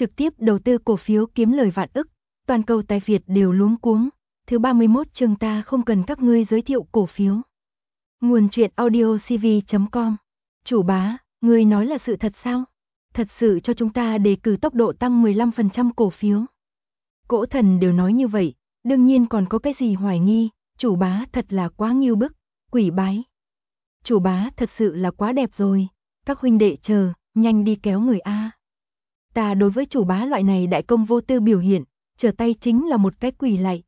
trực tiếp đầu tư cổ phiếu kiếm lời vạn ức, toàn cầu tài Việt đều luống cuống. Thứ 31 chương ta không cần các ngươi giới thiệu cổ phiếu. Nguồn truyện audio cv.com. Chủ bá, ngươi nói là sự thật sao? Thật sự cho chúng ta đề cử tốc độ tăng 15% cổ phiếu. Cỗ thần đều nói như vậy, đương nhiên còn có cái gì hoài nghi, chủ bá thật là quá ngưu bức, quỷ bái. Chủ bá thật sự là quá đẹp rồi, các huynh đệ chờ, nhanh đi kéo người A. Ta đối với chủ bá loại này đại công vô tư biểu hiện, trở tay chính là một cái quỳ lạy,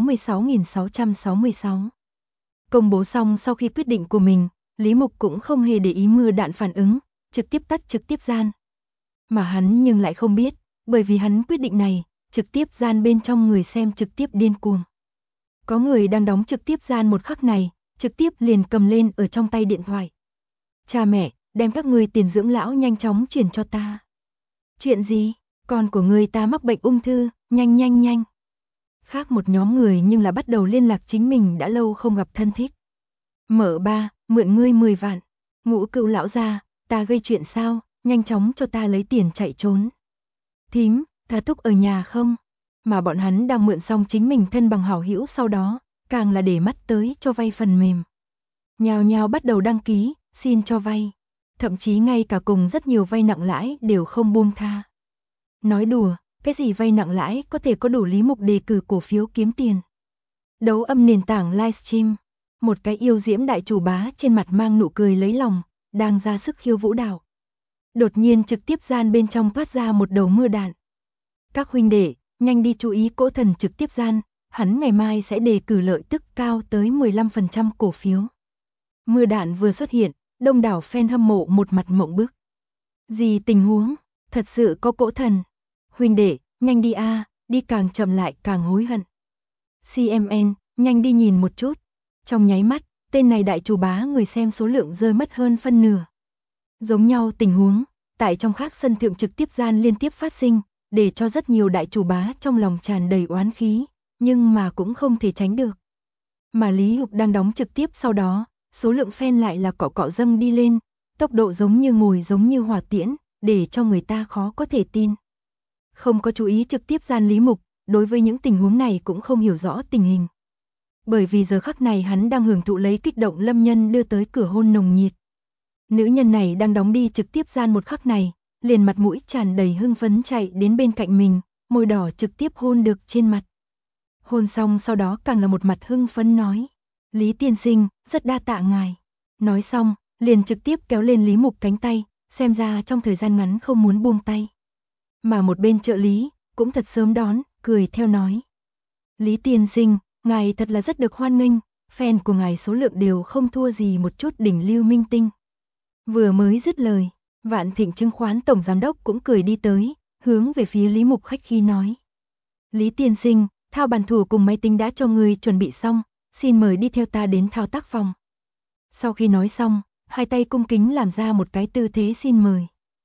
66.666. Công bố xong sau khi quyết định của mình, Lý Mục cũng không hề để ý mưa đạn phản ứng, trực tiếp tắt trực tiếp gian. Mà hắn nhưng lại không biết, bởi vì hắn quyết định này, trực tiếp gian bên trong người xem trực tiếp điên cuồng. Có người đang đóng trực tiếp gian một khắc này, trực tiếp liền cầm lên ở trong tay điện thoại. Cha mẹ, đem các ngươi tiền dưỡng lão nhanh chóng chuyển cho ta. Chuyện gì? Con của ngươi ta mắc bệnh ung thư, nhanh. Khác một nhóm người nhưng là bắt đầu liên lạc chính mình đã lâu không gặp thân thích. Mở ba, mượn ngươi 10 vạn. Ngũ Cựu lão gia, ta gây chuyện sao, nhanh chóng cho ta lấy tiền chạy trốn. Thím, ta Thúc ở nhà không? Mà bọn hắn đang mượn xong chính mình thân bằng hảo hữu sau đó, càng là để mắt tới cho vay phần mềm. Nhào nhào bắt đầu đăng ký, xin cho vay. Thậm chí ngay cả cùng rất nhiều vay nặng lãi đều không buông tha. Nói đùa, cái gì vay nặng lãi có thể có đủ Lý Mục đề cử cổ phiếu kiếm tiền. Đấu âm nền tảng livestream, một cái yêu diễm đại chủ bá trên mặt mang nụ cười lấy lòng, đang ra sức khiêu vũ đạo. Đột nhiên trực tiếp gian bên trong thoát ra một đầu mưa đạn. Các huynh đệ, nhanh đi chú ý Cỗ Thần trực tiếp gian, hắn ngày mai sẽ đề cử lợi tức cao tới 15% cổ phiếu. Mưa đạn vừa xuất hiện, đông đảo fan hâm mộ một mặt mộng bức. Gì tình huống, thật sự có Cỗ Thần. Huynh đệ, nhanh đi a, đi càng chậm lại càng hối hận. CMN, nhanh đi nhìn một chút. Trong nháy mắt, tên này đại chủ bá người xem số lượng rơi mất hơn phân nửa. Giống nhau tình huống, tại trong khác sân thượng trực tiếp gian liên tiếp phát sinh, để cho rất nhiều đại chủ bá trong lòng tràn đầy oán khí, nhưng mà cũng không thể tránh được. Mà Lý Hục đang đóng trực tiếp sau đó, số lượng fan lại là cọ cọ dâng đi lên, tốc độ giống như hỏa tiễn, để cho người ta khó có thể tin. Không có chú ý trực tiếp gian Lý Mục, đối với những tình huống này cũng không hiểu rõ tình hình. Bởi vì giờ khắc này hắn đang hưởng thụ lấy kích động lâm nhân đưa tới cửa hôn nồng nhiệt. Nữ nhân này đang đóng đi trực tiếp gian một khắc này, liền mặt mũi tràn đầy hưng phấn chạy đến bên cạnh mình, môi đỏ trực tiếp hôn được trên mặt. Hôn xong sau đó càng là một mặt hưng phấn nói, Lý tiên sinh, rất đa tạ ngài. Nói xong, liền trực tiếp kéo lên Lý Mục cánh tay, xem ra trong thời gian ngắn không muốn buông tay. Mà một bên trợ lý, cũng thật sớm đón, cười theo nói. Lý tiên sinh, ngài thật là rất được hoan nghênh, fan của ngài số lượng đều không thua gì một chút đỉnh lưu minh tinh. Vừa mới dứt lời, Vạn Thịnh chứng khoán tổng giám đốc cũng cười đi tới, hướng về phía Lý Mục khách khí nói. Lý tiên sinh, thao bàn thủ cùng máy tính đã cho người chuẩn bị xong, xin mời đi theo ta đến thao tác phòng. Sau khi nói xong, hai tay cung kính làm ra một cái tư thế xin mời.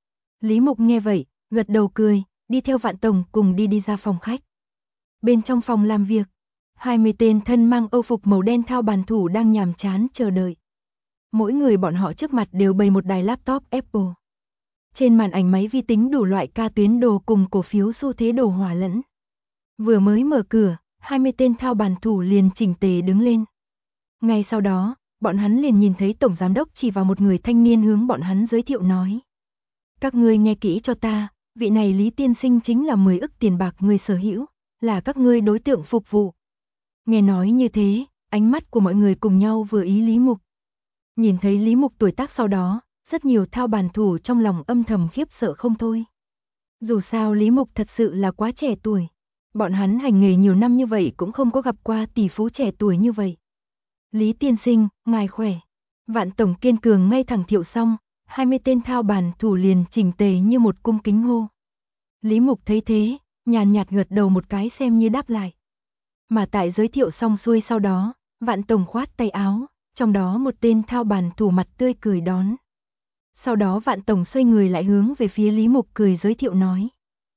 Lý Mục nghe vậy, gật đầu cười, đi theo Vạn tổng cùng đi ra phòng khách. Bên trong phòng làm việc, 20 tên thân mang âu phục màu đen thao bàn thủ đang nhàm chán chờ đợi. Mỗi người bọn họ trước mặt đều bày một đài laptop Apple. Trên màn ảnh máy vi tính đủ loại ca tuyến đồ cùng cổ phiếu xu thế đồ hòa lẫn. Vừa mới mở cửa, 20 tên thao bàn thủ liền chỉnh tề đứng lên. Ngay sau đó, bọn hắn liền nhìn thấy tổng giám đốc chỉ vào một người thanh niên hướng bọn hắn giới thiệu nói. Các ngươi nghe kỹ cho ta, vị này Lý tiên sinh chính là 10 ức tiền bạc người sở hữu, là các ngươi đối tượng phục vụ. Nghe nói như thế, ánh mắt của mọi người cùng nhau vừa ý Lý Mục. Nhìn thấy Lý Mục tuổi tác sau đó, rất nhiều thao bàn thủ trong lòng âm thầm khiếp sợ không thôi. Dù sao Lý Mục thật sự là quá trẻ tuổi. Bọn hắn hành nghề nhiều năm như vậy cũng không có gặp qua tỷ phú trẻ tuổi như vậy. Lý tiên sinh, ngài khỏe. Vạn tổng kiên cường ngay thẳng thiệu xong, 20 tên thao bàn thủ liền chỉnh tề như một cung kính hô. Lý Mục thấy thế, nhàn nhạt gật đầu một cái xem như đáp lại. Mà tại giới thiệu xong xuôi sau đó, Vạn tổng khoát tay áo, trong đó một tên thao bàn thủ mặt tươi cười đón. Sau đó Vạn tổng xoay người lại hướng về phía Lý Mục cười giới thiệu nói.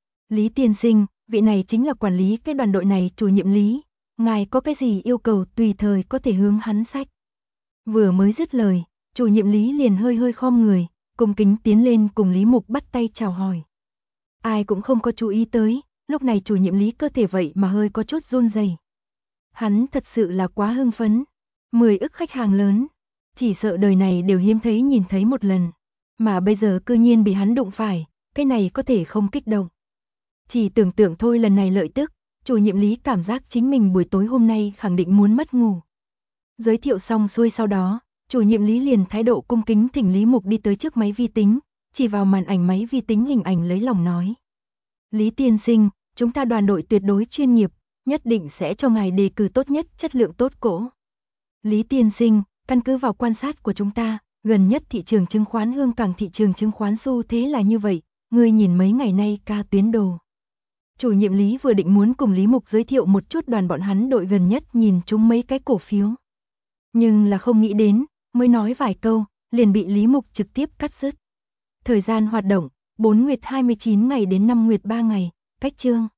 Lý tiên sinh, vị này chính là quản lý cái đoàn đội này chủ nhiệm Lý, ngài có cái gì yêu cầu tùy thời có thể hướng hắn sách. Vừa mới dứt lời, chủ nhiệm Lý liền hơi khom người, cung kính tiến lên cùng Lý Mục bắt tay chào hỏi. Ai cũng không có chú ý tới, lúc này chủ nhiệm Lý cơ thể vậy mà hơi có chút run rẩy. Hắn thật sự là quá hưng phấn. 10 ức khách hàng lớn, chỉ sợ đời này đều hiếm thấy nhìn thấy một lần. Mà bây giờ cư nhiên bị hắn đụng phải, cái này có thể không kích động. Chỉ tưởng tượng thôi lần này lợi tức, chủ nhiệm Lý cảm giác chính mình buổi tối hôm nay khẳng định muốn mất ngủ. Giới thiệu xong xuôi sau đó, chủ nhiệm Lý liền thái độ cung kính thỉnh Lý Mục đi tới trước máy vi tính, chỉ vào màn ảnh máy vi tính hình ảnh lấy lòng nói. Lý tiên sinh, chúng ta đoàn đội tuyệt đối chuyên nghiệp, nhất định sẽ cho ngài đề cử tốt nhất chất lượng tốt cổ. Lý tiên sinh, căn cứ vào quan sát của chúng ta, gần nhất thị trường chứng khoán Hương Cảng thị trường chứng khoán xu thế là như vậy, ngươi nhìn mấy ngày nay ca tuyến đồ. Chủ nhiệm Lý vừa định muốn cùng Lý Mục giới thiệu một chút đoàn bọn hắn đội gần nhất nhìn chúng mấy cái cổ phiếu. Nhưng là không nghĩ đến, mới nói vài câu, liền bị Lý Mục trực tiếp cắt dứt. Thời gian hoạt động, 4 nguyệt 29 ngày đến 5 nguyệt 3 ngày, cách chương.